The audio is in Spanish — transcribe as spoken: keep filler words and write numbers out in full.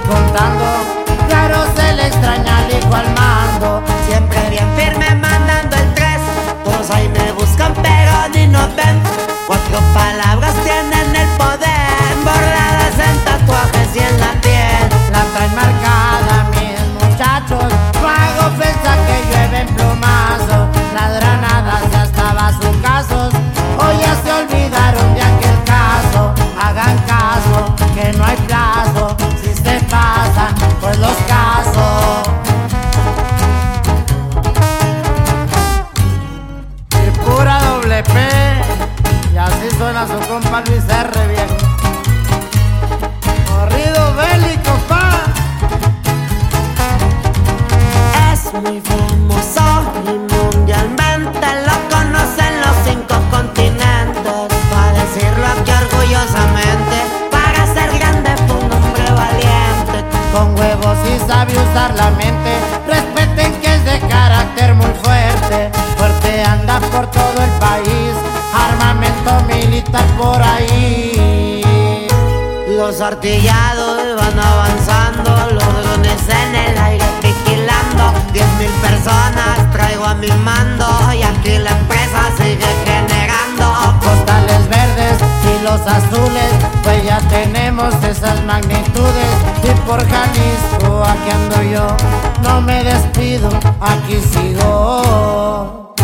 contando. Claro, se le extraña al hijo al mando. Siempre bien firme mandando el tres. Todos ahí me buscan pero ni nos ven. Cuatro palabras tienen el poder, bordadas en tatuajes y en la piel. La traen marcada mis muchachos, no hago pensar que llueve en plumazo. Las granadas ya estaba a sus casos, hoy ya se olvidaron de aquel caso. Hagan caso, que no hay plazo, si se pasan, pues los casos. Y pura doble P, y así suena su compa Luis R, viejo. Corrido bélico, pa. Es muy famoso y mundialmente lo conocen los cinco continentes. Para decirlo aquí orgullosamente, para ser grande fue un hombre valiente. Con huevos y sabe usar la mente, respeten que es de carácter muy fuerte. Fuerte anda por todo el país, armamento militar por ahí. Los artillados van avanzando, los drones en el aire vigilando. Diez mil personas traigo a mi mando y aquí la empresa sigue generando. Costales verdes y los azules, pues ya tenemos esas magnitudes. Y por Jalisco aquí ando yo, no me despido, aquí sigo.